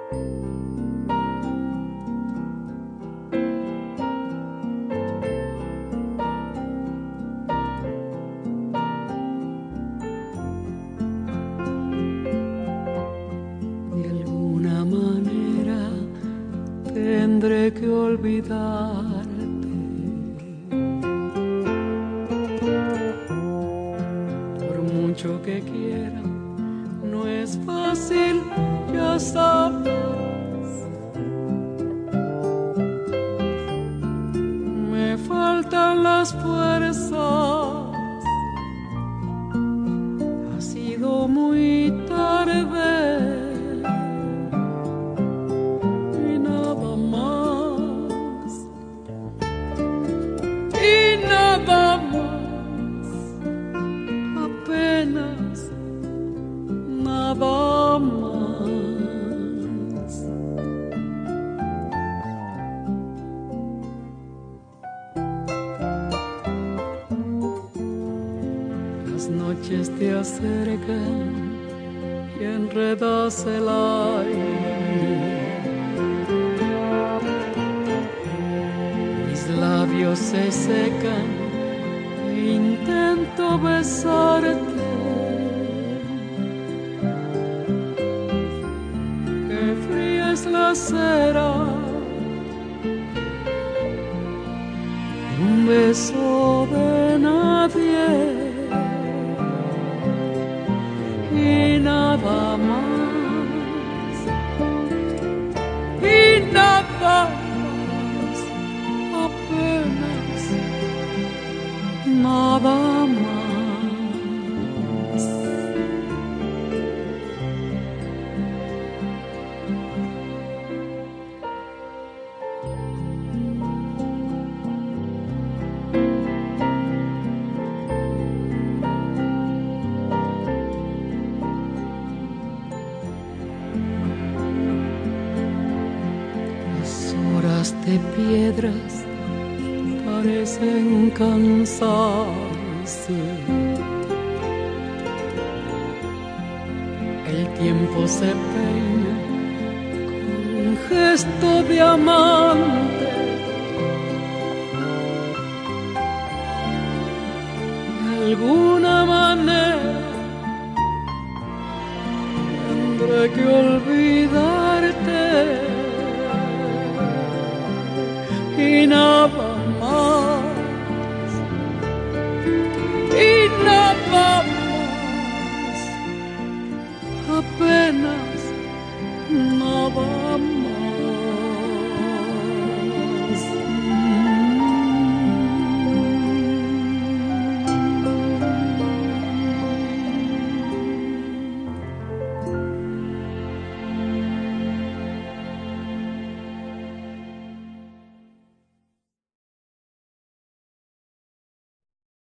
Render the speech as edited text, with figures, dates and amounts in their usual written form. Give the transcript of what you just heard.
Tendré que olvidarte. Por mucho que quiera, no es fácil, ya sabes. Me faltan las fuerzas. Ha sido muy tarde. Nada más. Las noches te acercan y enredas el aire. Mis labios se secan e intento besarte. La cera de un beso de nadie y nada más, y nada más, apenas nada más. De piedras parecen cansarse. El tiempo se peina con un gesto de amante. De alguna manera tendré que olvidarte. Y nada más, y nada más, apenas nada más.